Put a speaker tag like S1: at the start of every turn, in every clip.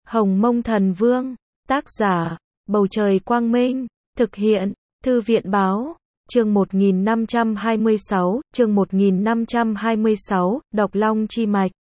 S1: Hồng Mông Thần Vương, tác giả, Bầu Trời Quang Minh, thực hiện, Thư viện Báo, chương 1526, Độc Long Chi Mạch.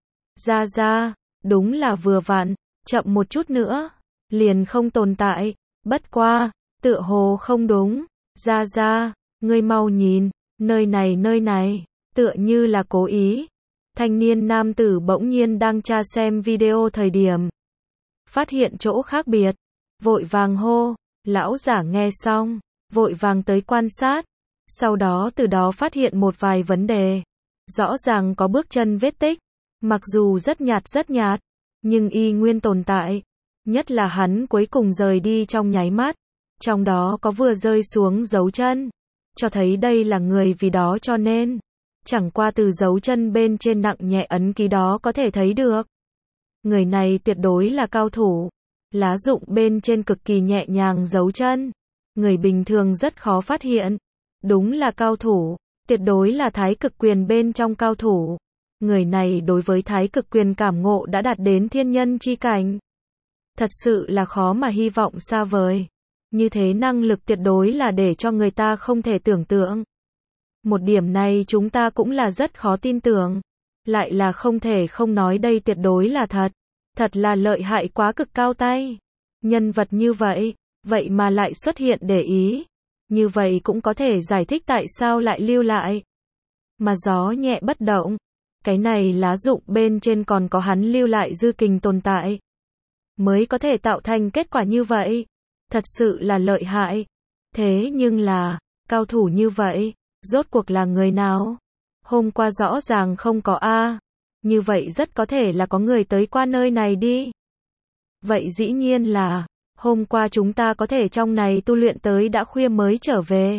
S1: Ra, đúng là vừa vặn, chậm một chút nữa, liền không tồn tại, bất qua, tựa hồ không đúng, ra, ngươi mau nhìn, nơi này, tựa như là cố ý. Thanh niên nam tử bỗng nhiên đang tra xem video thời điểm. Phát hiện chỗ khác biệt, vội vàng hô, lão giả nghe xong, vội vàng tới quan sát, sau đó từ đó phát hiện một vài vấn đề. Rõ ràng có bước chân vết tích, mặc dù rất nhạt, nhưng y nguyên tồn tại. Nhất là hắn cuối cùng rời đi trong nháy mắt, trong đó có vừa rơi xuống dấu chân, cho thấy đây là người vì đó cho nên. Chẳng qua từ dấu chân bên trên nặng nhẹ ấn ký đó có thể thấy được. Người này tuyệt đối là cao thủ. Lá rụng bên trên cực kỳ nhẹ nhàng dấu chân. Người bình thường rất khó phát hiện. Đúng là cao thủ. Tuyệt đối là thái cực quyền bên trong cao thủ. Người này đối với thái cực quyền cảm ngộ đã đạt đến thiên nhân chi cảnh. Thật sự là khó mà hy vọng xa vời. Như thế năng lực tuyệt đối là để cho người ta không thể tưởng tượng. Một điểm này chúng ta cũng là rất khó tin tưởng. Lại là không thể không nói đây tuyệt đối là thật. Thật là lợi hại quá cực cao tay. Nhân vật như vậy, vậy mà lại xuất hiện để ý. Như vậy cũng có thể giải thích tại sao lại lưu lại. Mà gió nhẹ bất động. Cái này lá rụng bên trên còn có hắn lưu lại dư kình tồn tại. Mới có thể tạo thành kết quả như vậy. Thật sự là lợi hại. Thế nhưng là, cao thủ như vậy, rốt cuộc là người nào? Hôm qua rõ ràng không có a. Như vậy rất có thể là có người tới qua nơi này đi. Vậy dĩ nhiên là, hôm qua chúng ta có thể trong này tu luyện tới đã khuya mới trở về.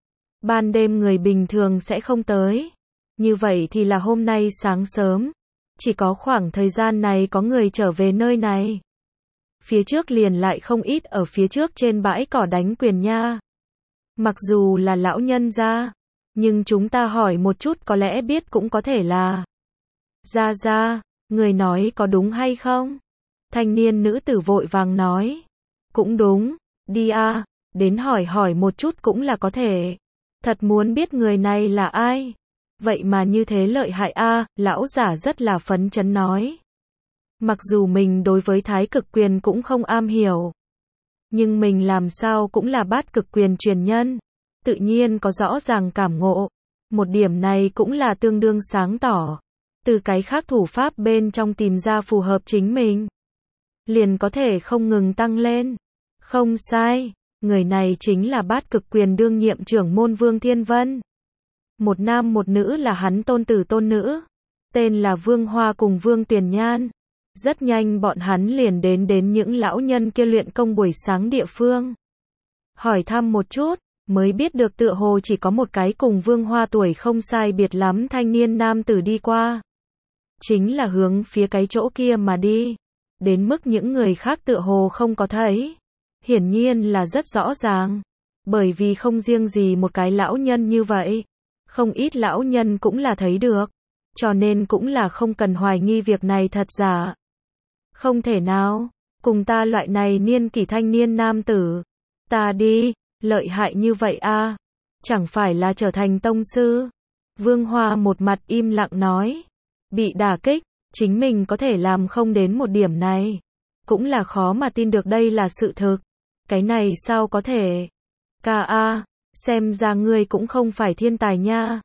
S1: Ban đêm người bình thường sẽ không tới. Như vậy thì là hôm nay sáng sớm. Chỉ có khoảng thời gian này có người trở về nơi này. Phía trước liền lại không ít ở phía trước trên bãi cỏ đánh quyền nha. Mặc dù là lão nhân gia, nhưng chúng ta hỏi một chút có lẽ biết cũng có thể là. Ra, người nói có đúng hay không? Thanh niên nữ tử vội vàng nói. Cũng đúng, đi a, đến hỏi một chút cũng là có thể. Thật muốn biết người này là ai. Vậy mà như thế lợi hại a, lão giả rất là phấn chấn nói. Mặc dù mình đối với thái cực quyền cũng không am hiểu. Nhưng mình làm sao cũng là bát cực quyền truyền nhân. Tự nhiên có rõ ràng cảm ngộ. Một điểm này cũng là tương đương sáng tỏ. Từ cái khác thủ pháp bên trong tìm ra phù hợp chính mình. Liền có thể không ngừng tăng lên. Không sai, người này chính là bát cực quyền đương nhiệm trưởng môn Vương Thiên Vân. Một nam một nữ là hắn tôn tử tôn nữ. Tên là Vương Hoa cùng Vương Tuyền Nhan. Rất nhanh bọn hắn liền đến những lão nhân kia luyện công buổi sáng địa phương. Hỏi thăm một chút, mới biết được tựa hồ chỉ có một cái cùng Vương Hoa tuổi không sai biệt lắm thanh niên nam tử đi qua. Chính là hướng phía cái chỗ kia mà đi. Đến mức những người khác tựa hồ không có thấy. Hiển nhiên là rất rõ ràng. Bởi vì không riêng gì một cái lão nhân như vậy. Không ít lão nhân cũng là thấy được. Cho nên cũng là không cần hoài nghi việc này thật giả. Không thể nào, cùng ta loại này niên kỷ thanh niên nam tử. Ta đi, lợi hại như vậy a, chẳng phải là trở thành tông sư. Vương Hoa một mặt im lặng nói. Bị đả kích, chính mình có thể làm không đến một điểm này. Cũng là khó mà tin được đây là sự thực. Cái này sao có thể? Ca a, xem ra ngươi cũng không phải thiên tài nha.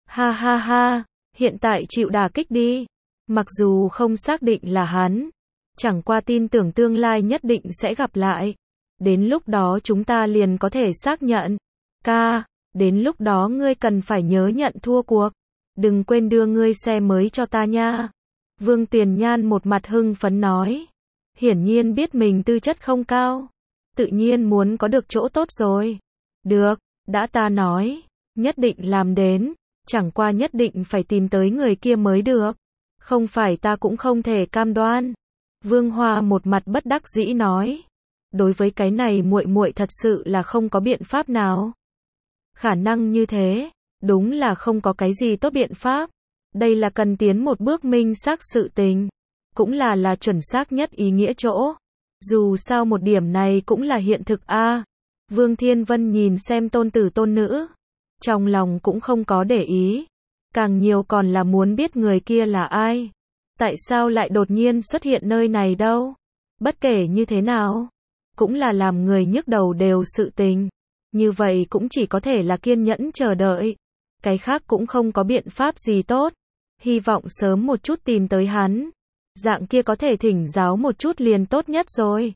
S1: Ha, hiện tại chịu đả kích đi. Mặc dù không xác định là hắn. Chẳng qua tin tưởng tương lai nhất định sẽ gặp lại. Đến lúc đó chúng ta liền có thể xác nhận. Ca, đến lúc đó ngươi cần phải nhớ nhận thua cuộc. Đừng quên đưa ngươi xe mới cho ta nha. Vương Tuyền Nhan một mặt hưng phấn nói. Hiển nhiên biết mình tư chất không cao. Tự nhiên muốn có được chỗ tốt rồi. Được, đã ta nói. Nhất định làm đến. Chẳng qua nhất định phải tìm tới người kia mới được. Không phải ta cũng không thể cam đoan. Vương Hoa một mặt bất đắc dĩ nói. Đối với cái này muội thật sự là không có biện pháp nào. Khả năng như thế, đúng là không có cái gì tốt biện pháp. Đây là cần tiến một bước minh xác sự tình. cũng là chuẩn xác nhất ý nghĩa chỗ. Dù sao một điểm này cũng là hiện thực a. Vương Thiên Vân nhìn xem tôn tử tôn nữ, trong lòng cũng không có để ý, càng nhiều còn là muốn biết người kia là ai. Tại sao lại đột nhiên xuất hiện nơi này đâu? Bất kể như thế nào, cũng là làm người nhức đầu đều sự tình. Như vậy cũng chỉ có thể là kiên nhẫn chờ đợi. Cái khác cũng không có biện pháp gì tốt. Hy vọng sớm một chút tìm tới hắn. Dạng kia có thể thỉnh giáo một chút liền tốt nhất rồi.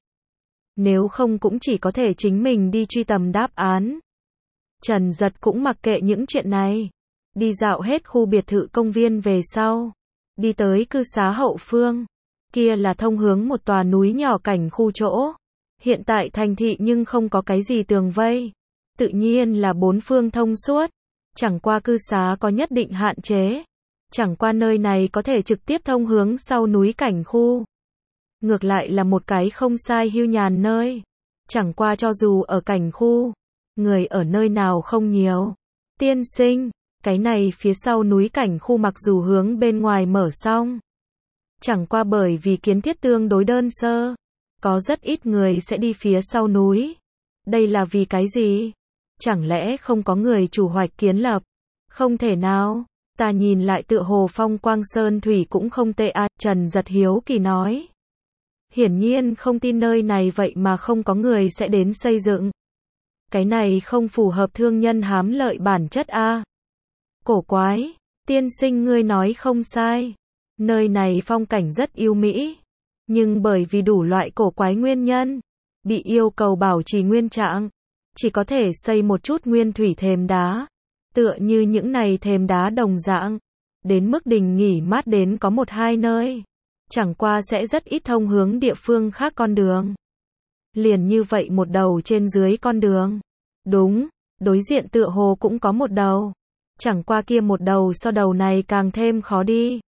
S1: Nếu không cũng chỉ có thể chính mình đi truy tầm đáp án. Trần Giật cũng mặc kệ những chuyện này. Đi dạo hết khu biệt thự công viên về sau. Đi tới cư xá hậu phương. Kia là thông hướng một tòa núi nhỏ cảnh khu chỗ. Hiện tại thành thị nhưng không có cái gì tường vây. Tự nhiên là bốn phương thông suốt. Chẳng qua cư xá có nhất định hạn chế. Chẳng qua nơi này có thể trực tiếp thông hướng sau núi cảnh khu. Ngược lại là một cái không sai hưu nhàn nơi. Chẳng qua cho dù ở cảnh khu, người ở nơi nào không nhiều. Tiên sinh, cái này phía sau núi cảnh khu mặc dù hướng bên ngoài mở xong. Chẳng qua bởi vì kiến thiết tương đối đơn sơ. Có rất ít người sẽ đi phía sau núi. Đây là vì cái gì? Chẳng lẽ không có người chủ hoạch kiến lập? Không thể nào. Ta nhìn lại tựa hồ phong quang sơn thủy cũng không tệ à, Trần Giật hiếu kỳ nói. Hiển nhiên không tin nơi này vậy mà không có người sẽ đến xây dựng. Cái này không phù hợp thương nhân hám lợi bản chất a. Cổ quái, tiên sinh ngươi nói không sai. Nơi này phong cảnh rất yêu mỹ. Nhưng bởi vì đủ loại cổ quái nguyên nhân, bị yêu cầu bảo trì nguyên trạng. Chỉ có thể xây một chút nguyên thủy thềm đá. Tựa như những này thềm đá đồng dạng. Đến mức đình nghỉ mát đến có một hai nơi. Chẳng qua sẽ rất ít thông hướng địa phương khác con đường. Liền như vậy một đầu trên dưới con đường. Đúng, đối diện tựa hồ cũng có một đầu. Chẳng qua kia một đầu so đầu này càng thêm khó đi.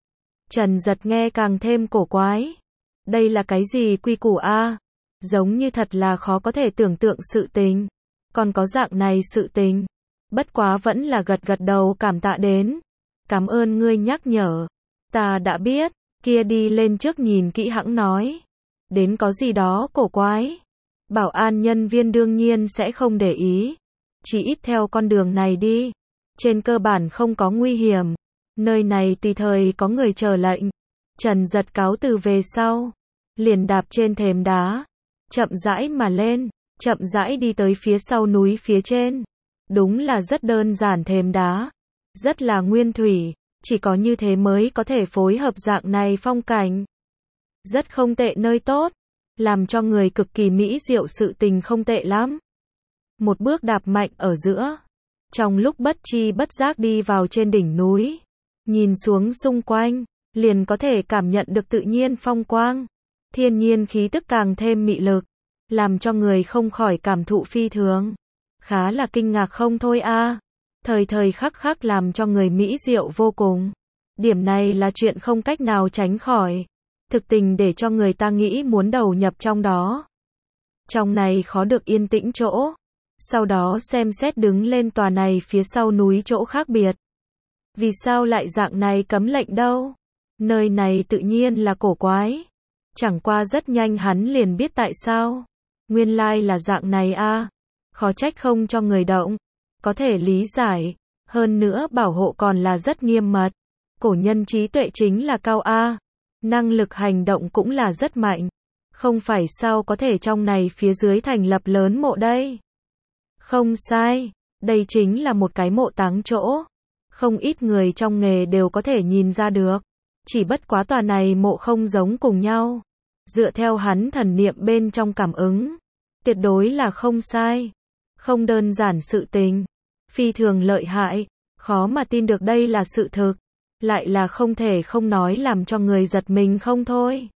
S1: Trần Giật nghe càng thêm cổ quái. Đây là cái gì quy củ a? Giống như thật là khó có thể tưởng tượng sự tình. Còn có dạng này sự tình. Bất quá vẫn là gật gật đầu cảm tạ đến. Cảm ơn ngươi nhắc nhở. Ta đã biết. Kia đi lên trước nhìn kỹ hãng nói. Đến có gì đó cổ quái. Bảo an nhân viên đương nhiên sẽ không để ý. Chỉ ít theo con đường này đi. Trên cơ bản không có nguy hiểm. Nơi này tùy thời có người chờ lệnh. Trần Giật cáo từ về sau. Liền đạp trên thềm đá. Chậm rãi mà lên. Chậm rãi đi tới phía sau núi phía trên. Đúng là rất đơn giản thềm đá. Rất là nguyên thủy. Chỉ có như thế mới có thể phối hợp dạng này phong cảnh. Rất không tệ nơi tốt. Làm cho người cực kỳ mỹ diệu sự tình không tệ lắm. Một bước đạp mạnh ở giữa. Trong lúc bất chi bất giác đi vào trên đỉnh núi. Nhìn xuống xung quanh. Liền có thể cảm nhận được tự nhiên phong quang. Thiên nhiên khí tức càng thêm mị lực. Làm cho người không khỏi cảm thụ phi thường. Khá là kinh ngạc không thôi a. Thời thời khắc khắc làm cho người mỹ diệu vô cùng. Điểm này là chuyện không cách nào tránh khỏi. Thực tình để cho người ta nghĩ muốn đầu nhập trong đó. Trong này khó được yên tĩnh chỗ. Sau đó xem xét đứng lên tòa này phía sau núi chỗ khác biệt. Vì sao lại dạng này cấm lệnh đâu? Nơi này tự nhiên là cổ quái. Chẳng qua rất nhanh hắn liền biết tại sao. Nguyên lai là dạng này a. Khó trách không cho người động. Có thể lý giải. Hơn nữa bảo hộ còn là rất nghiêm mật. Cổ nhân trí tuệ chính là cao a. Năng lực hành động cũng là rất mạnh. Không phải sao có thể trong này phía dưới thành lập lớn mộ đây. Không sai. Đây chính là một cái mộ táng chỗ. Không ít người trong nghề đều có thể nhìn ra được. Chỉ bất quá tòa này mộ không giống cùng nhau. Dựa theo hắn thần niệm bên trong cảm ứng. Tuyệt đối là không sai. Không đơn giản sự tình. Phi thường lợi hại. Khó mà tin được đây là sự thực. Lại là không thể không nói làm cho người giật mình không thôi.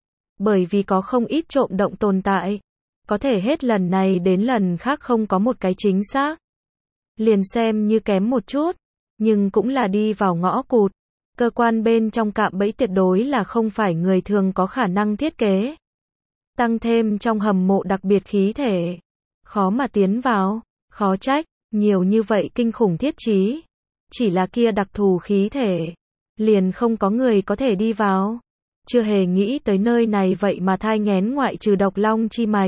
S1: Bởi vì có không ít trộm động tồn tại. Có thể hết lần này đến lần khác không có một cái chính xác. Liền xem như kém một chút. Nhưng cũng là đi vào ngõ cụt. Cơ quan bên trong cạm bẫy tuyệt đối là không phải người thường có khả năng thiết kế. Tăng thêm trong hầm mộ đặc biệt khí thể. Khó mà tiến vào. Khó trách. Nhiều như vậy kinh khủng thiết trí. Chỉ là kia đặc thù khí thể. Liền không có người có thể đi vào. chưa hề nghĩ tới nơi này vậy mà thai nghén ngoại trừ độc long chi mạch.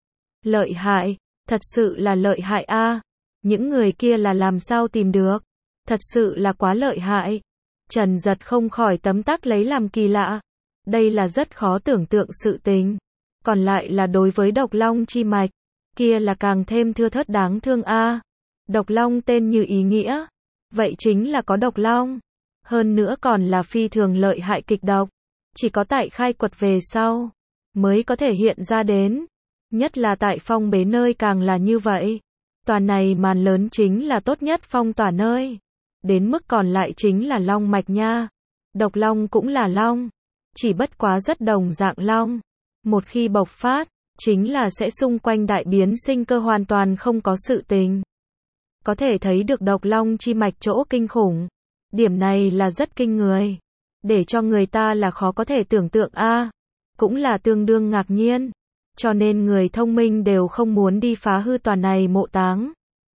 S1: Lợi hại, thật sự là lợi hại a. Những người kia là làm sao tìm được? Thật sự là quá lợi hại. Trần Giật không khỏi tấm tắc lấy làm kỳ lạ. Đây là rất khó tưởng tượng sự tình. Còn lại là đối với độc long chi mạch, kia là càng thêm thưa thớt đáng thương a. Độc long tên như ý nghĩa, vậy chính là có độc long. Hơn nữa còn là phi thường lợi hại kịch độc. Chỉ có tại khai quật về sau, mới có thể hiện ra đến. Nhất là tại phong bế nơi càng là như vậy. Tòa này màn lớn chính là tốt nhất phong tỏa nơi. Đến mức còn lại chính là long mạch nha. Độc long cũng là long. Chỉ bất quá rất đồng dạng long. Một khi bộc phát, chính là sẽ xung quanh đại biến sinh cơ hoàn toàn không có sự tình. Có thể thấy được độc long chi mạch chỗ kinh khủng. Điểm này là rất kinh người. Để cho người ta là khó có thể tưởng tượng a. Cũng là tương đương ngạc nhiên. Cho nên người thông minh đều không muốn đi phá hư tòa này mộ táng.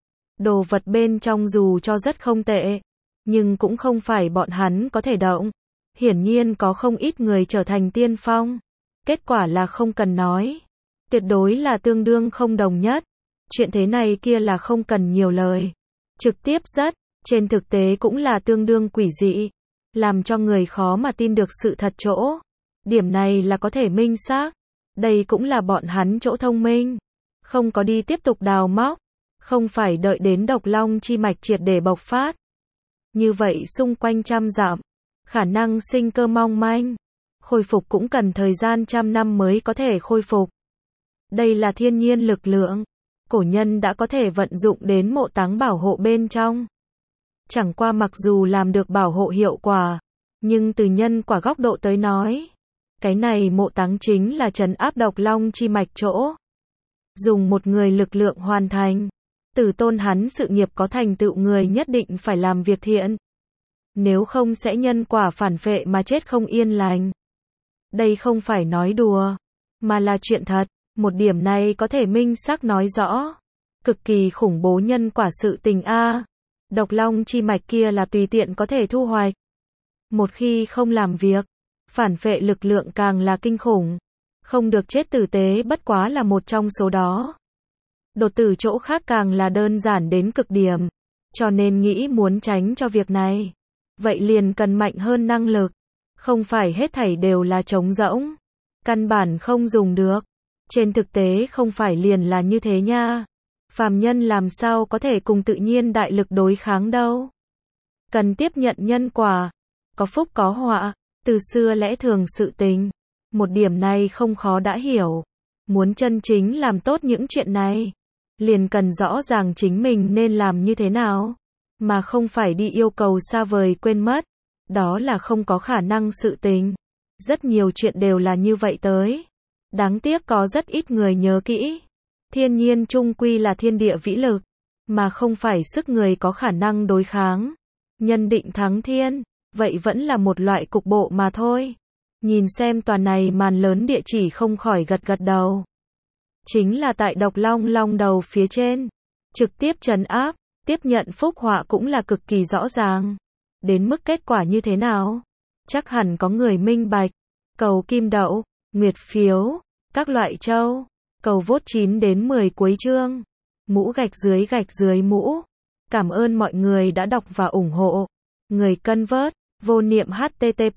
S1: Đồ vật bên trong dù cho rất không tệ, nhưng cũng không phải bọn hắn có thể động. Hiển nhiên có không ít người trở thành tiên phong. Kết quả là không cần nói. Tuyệt đối là tương đương không đồng nhất. Chuyện thế này kia là không cần nhiều lời. Trực tiếp rất, trên thực tế cũng là tương đương quỷ dị. Làm cho người khó mà tin được sự thật chỗ. Điểm này là có thể minh xác. Đây cũng là bọn hắn chỗ thông minh. Không có đi tiếp tục đào móc. Không phải đợi đến độc long chi mạch triệt để bộc phát. Như vậy xung quanh trăm dặm, khả năng sinh cơ mong manh. Khôi phục cũng cần thời gian trăm năm mới có thể khôi phục. Đây là thiên nhiên lực lượng. Cổ nhân đã có thể vận dụng đến mộ táng bảo hộ bên trong. Chẳng qua mặc dù làm được bảo hộ hiệu quả, nhưng từ nhân quả góc độ tới nói, cái này mộ táng chính là trấn áp độc long chi mạch chỗ. Dùng một người lực lượng hoàn thành. Từ tôn hắn sự nghiệp có thành tựu người nhất định phải làm việc thiện. Nếu không sẽ nhân quả phản phệ mà chết không yên lành. Đây không phải nói đùa, mà là chuyện thật. Một điểm này có thể minh xác nói rõ. Cực kỳ khủng bố nhân quả sự tình a. Độc long chi mạch kia là tùy tiện có thể thu hoạch. Một khi không làm việc, phản phệ lực lượng càng là kinh khủng. Không được chết tử tế bất quá là một trong số đó. Đột tử chỗ khác càng là đơn giản đến cực điểm. Cho nên nghĩ muốn tránh cho việc này. Vậy liền cần mạnh hơn năng lực. Không phải hết thảy đều là trống rỗng. Căn bản không dùng được. Trên thực tế không phải liền là như thế nha. Phàm nhân làm sao có thể cùng tự nhiên đại lực đối kháng đâu. Cần tiếp nhận nhân quả. Có phúc có họa. Từ xưa lẽ thường sự tình. Một điểm này không khó đã hiểu. Muốn chân chính làm tốt những chuyện này, liền cần rõ ràng chính mình nên làm như thế nào. Mà không phải đi yêu cầu xa vời quên mất. Đó là không có khả năng sự tình. Rất nhiều chuyện đều là như vậy tới. Đáng tiếc có rất ít người nhớ kỹ. Thiên nhiên chung quy là thiên địa vĩ lực, mà không phải sức người có khả năng đối kháng. Nhân định thắng thiên, vậy vẫn là một loại cục bộ mà thôi. Nhìn xem tòa này màn lớn địa chỉ không khỏi gật gật đầu. Chính là tại độc long long đầu phía trên. Trực tiếp trấn áp, tiếp nhận phúc họa cũng là cực kỳ rõ ràng. Đến mức kết quả như thế nào? Chắc hẳn có người minh bạch. Cầu kim đậu, nguyệt phiếu, các loại châu. Cầu vote 9 đến 10 cuối chương. Mũ gạch dưới mũ. Cảm ơn mọi người đã đọc và ủng hộ. Người cân vớt, vô niệm http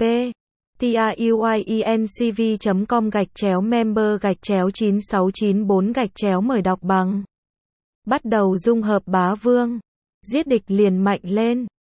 S1: tiuyenc.com/member/9694 mời đọc bằng. Bắt đầu dung hợp bá vương. Giết địch liền mạnh lên.